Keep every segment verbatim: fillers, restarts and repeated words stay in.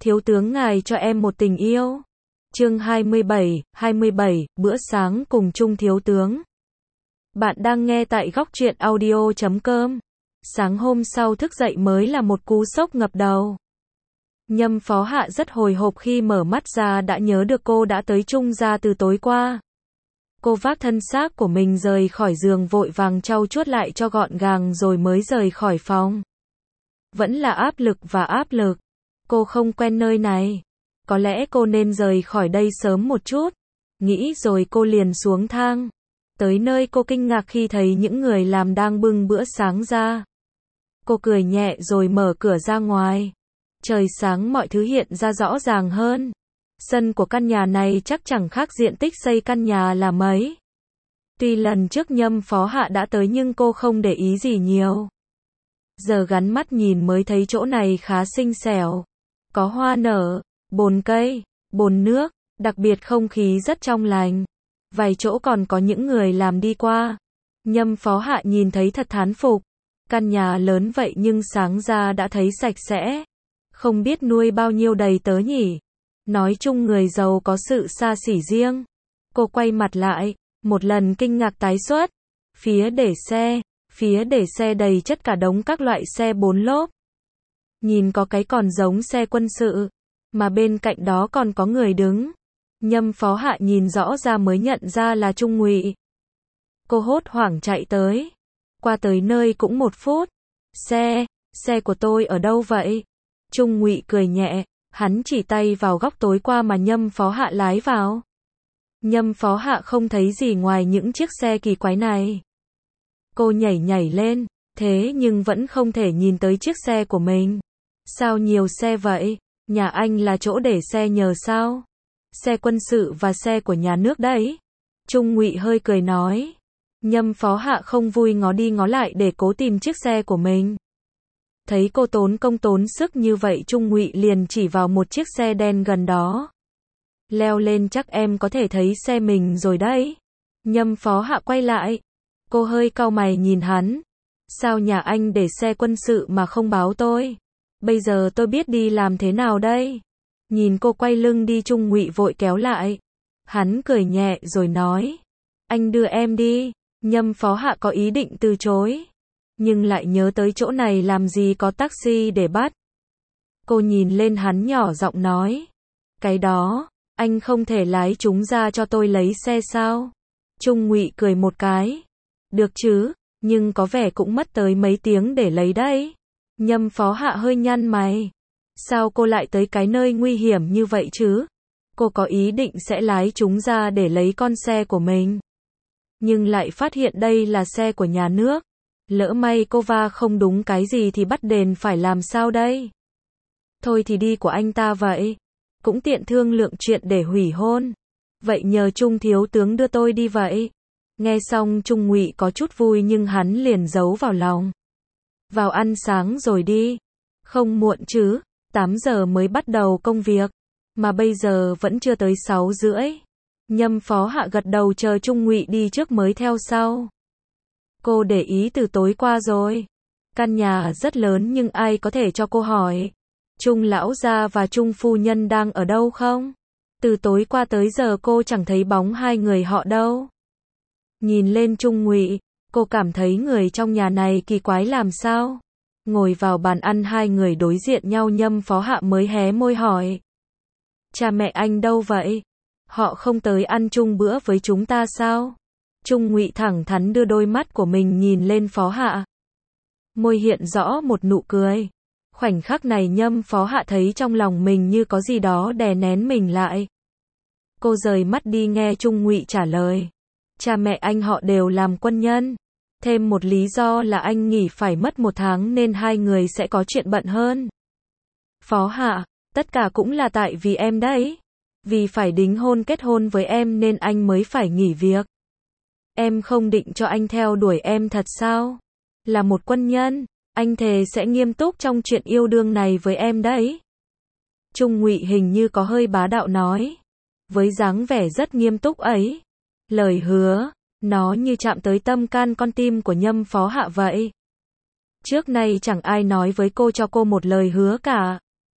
thiếu tướng ngài cho em một tình yêu. Chương hai mươi bảy, hai mươi bảy, bữa sáng cùng Trung thiếu tướng. Bạn đang nghe tại góc truyện audio chấm com. Sáng hôm sau thức dậy mới là một cú sốc ngập đầu. Nhâm Phó Hạ rất hồi hộp khi mở mắt ra đã nhớ được cô đã tới Trung gia từ tối qua. Cô vác thân xác của mình rời khỏi giường vội vàng trau chuốt lại cho gọn gàng rồi mới rời khỏi phòng. Vẫn là áp lực và áp lực. Cô không quen nơi này. Có lẽ cô nên rời khỏi đây sớm một chút. Nghĩ rồi cô liền xuống thang. Tới nơi cô kinh ngạc khi thấy những người làm đang bưng bữa sáng ra. Cô cười nhẹ rồi mở cửa ra ngoài. Trời sáng mọi thứ hiện ra rõ ràng hơn. Sân của căn nhà này chắc chẳng khác diện tích xây căn nhà là mấy. Tuy lần trước Nhâm Phó Hạ đã tới nhưng cô không để ý gì nhiều. Giờ gắn mắt nhìn mới thấy chỗ này khá xinh xẻo. Có hoa nở, bồn cây, bồn nước, đặc biệt không khí rất trong lành. Vài chỗ còn có những người làm đi qua. Nhâm Phó Hạ nhìn thấy thật thán phục. Căn nhà lớn vậy nhưng sáng ra đã thấy sạch sẽ. Không biết nuôi bao nhiêu đầy tớ nhỉ. Nói chung người giàu có sự xa xỉ riêng. Cô quay mặt lại, một lần kinh ngạc tái xuất. Phía để xe, phía để xe đầy chất cả đống các loại xe bốn lốp. Nhìn có cái còn giống xe quân sự, mà bên cạnh đó còn có người đứng. Nhâm Phó Hạ nhìn rõ ra mới nhận ra là Trung Ngụy. Cô hốt hoảng chạy tới. Qua tới nơi cũng một phút. Xe, xe của tôi ở đâu vậy? Trung Ngụy cười nhẹ, hắn chỉ tay vào góc tối qua mà Nhâm Phó Hạ lái vào. Nhâm Phó Hạ không thấy gì ngoài những chiếc xe kỳ quái này. Cô nhảy nhảy lên, thế nhưng vẫn không thể nhìn tới chiếc xe của mình. Sao nhiều xe vậy? Nhà anh là chỗ để xe nhờ sao? Xe quân sự và xe của nhà nước đấy. Trung Ngụy hơi cười nói. Nhâm Phó Hạ không vui ngó đi ngó lại để cố tìm chiếc xe của mình. Thấy cô tốn công tốn sức như vậy Trung Ngụy liền chỉ vào một chiếc xe đen gần đó. Leo lên chắc em có thể thấy xe mình rồi đấy. Nhâm Phó Hạ quay lại. Cô hơi cau mày nhìn hắn. Sao nhà anh để xe quân sự mà không báo tôi? Bây giờ tôi biết đi làm thế nào đây? Nhìn cô quay lưng đi Trung Ngụy vội kéo lại. Hắn cười nhẹ rồi nói. Anh đưa em đi. Nhâm Phó Hạ có ý định từ chối. Nhưng lại nhớ tới chỗ này làm gì có taxi để bắt. Cô nhìn lên hắn nhỏ giọng nói. Cái đó, anh không thể lái chúng ra cho tôi lấy xe sao? Trung Ngụy cười một cái. Được chứ, nhưng có vẻ cũng mất tới mấy tiếng để lấy đấy. Nhâm Phó Hạ hơi nhăn mày. Sao cô lại tới cái nơi nguy hiểm như vậy chứ? Cô có ý định sẽ lái chúng ra để lấy con xe của mình. Nhưng lại phát hiện đây là xe của nhà nước. Lỡ may cô va không đúng cái gì thì bắt đền phải làm sao đây? Thôi thì đi của anh ta vậy. Cũng tiện thương lượng chuyện để hủy hôn. Vậy nhờ Trung thiếu tướng đưa tôi đi vậy. Nghe xong Trung Ngụy có chút vui nhưng hắn liền giấu vào lòng. Vào ăn sáng rồi đi. Không muộn chứ, tám giờ mới bắt đầu công việc. Mà bây giờ vẫn chưa tới sáu rưỡi. Nhâm Phó Hạ gật đầu chờ Trung Ngụy đi trước mới theo sau. Cô để ý từ tối qua rồi. Căn nhà rất lớn nhưng ai có thể cho cô hỏi. Trung lão gia và Trung phu nhân đang ở đâu không? Từ tối qua tới giờ cô chẳng thấy bóng hai người họ đâu. Nhìn lên Trung Ngụy, cô cảm thấy người trong nhà này kỳ quái làm sao? Ngồi vào bàn ăn hai người đối diện nhau Nhâm Phó Hạ mới hé môi hỏi. Cha mẹ anh đâu vậy? Họ không tới ăn chung bữa với chúng ta sao? Trung Ngụy thẳng thắn đưa đôi mắt của mình nhìn lên Phó Hạ. Môi hiện rõ một nụ cười. Khoảnh khắc này Nhâm Phó Hạ thấy trong lòng mình như có gì đó đè nén mình lại. Cô rời mắt đi nghe Trung Ngụy trả lời. Cha mẹ anh họ đều làm quân nhân. Thêm một lý do là anh nghỉ phải mất một tháng nên hai người sẽ có chuyện bận hơn. Phó Hạ, tất cả cũng là tại vì em đấy. Vì phải đính hôn kết hôn với em nên anh mới phải nghỉ việc. Em không định cho anh theo đuổi em thật sao? Là một quân nhân, anh thề sẽ nghiêm túc trong chuyện yêu đương này với em đấy. Trung Ngụy hình như có hơi bá đạo nói. Với dáng vẻ rất nghiêm túc ấy. Lời hứa, nó như chạm tới tâm can con tim của Nhâm Phó Hạ vậy. Trước nay chẳng ai nói với cô cho cô một lời hứa cả.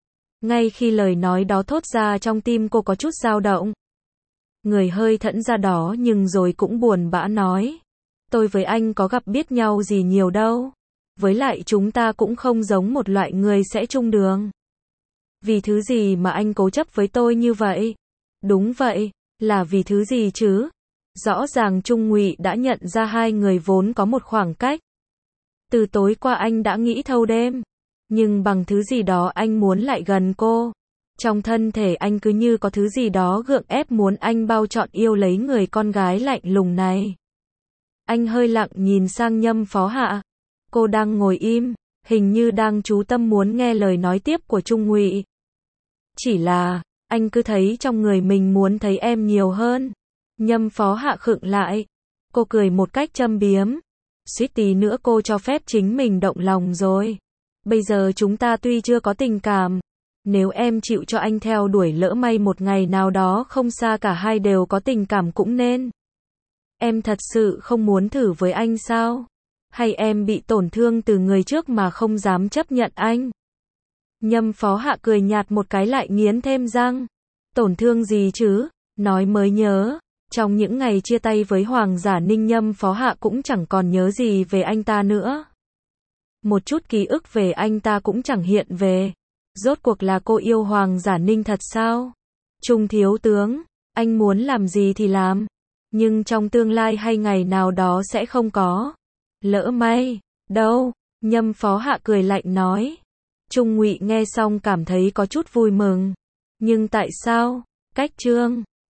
Ngay khi lời nói đó thốt ra trong tim cô có chút dao động. Người hơi thẫn ra đó nhưng rồi cũng buồn bã nói. Tôi với anh có gặp biết nhau gì nhiều đâu. Với lại chúng ta cũng không giống một loại người sẽ chung đường. Vì thứ gì mà anh cố chấp với tôi như vậy? Đúng vậy, là vì thứ gì chứ? Rõ ràng Trung Ngụy đã nhận ra hai người vốn có một khoảng cách. Từ tối qua anh đã nghĩ thâu đêm. Nhưng bằng thứ gì đó anh muốn lại gần cô. Trong thân thể anh cứ như có thứ gì đó gượng ép muốn anh bao trọn yêu lấy người con gái lạnh lùng này. Anh hơi lặng nhìn sang Nhâm Phó Hạ. Cô đang ngồi im, hình như đang chú tâm muốn nghe lời nói tiếp của Trung Ngụy. Chỉ là, anh cứ thấy trong người mình muốn thấy em nhiều hơn. Nhâm Phó Hạ khựng lại. Cô cười một cách châm biếm. Suýt tí nữa cô cho phép chính mình động lòng rồi. Bây giờ chúng ta tuy chưa có tình cảm. Nếu em chịu cho anh theo đuổi lỡ may một ngày nào đó không xa cả hai đều có tình cảm cũng nên. Em thật sự không muốn thử với anh sao? Hay em bị tổn thương từ người trước mà không dám chấp nhận anh? Nhâm Phó Hạ cười nhạt một cái lại nghiến thêm răng. Tổn thương gì chứ? Nói mới nhớ. Trong những ngày chia tay với Hoàng Giả Ninh, Nhâm Phó Hạ cũng chẳng còn nhớ gì về anh ta nữa. Một chút ký ức về anh ta cũng chẳng hiện về. Rốt cuộc là cô yêu Hoàng Giả Ninh thật sao? Trung thiếu tướng, anh muốn làm gì thì làm. Nhưng trong tương lai hay ngày nào đó sẽ không có. Lỡ may, đâu, Nhâm Phó Hạ cười lạnh nói. Trung Ngụy nghe xong cảm thấy có chút vui mừng. Nhưng tại sao? Cách Trương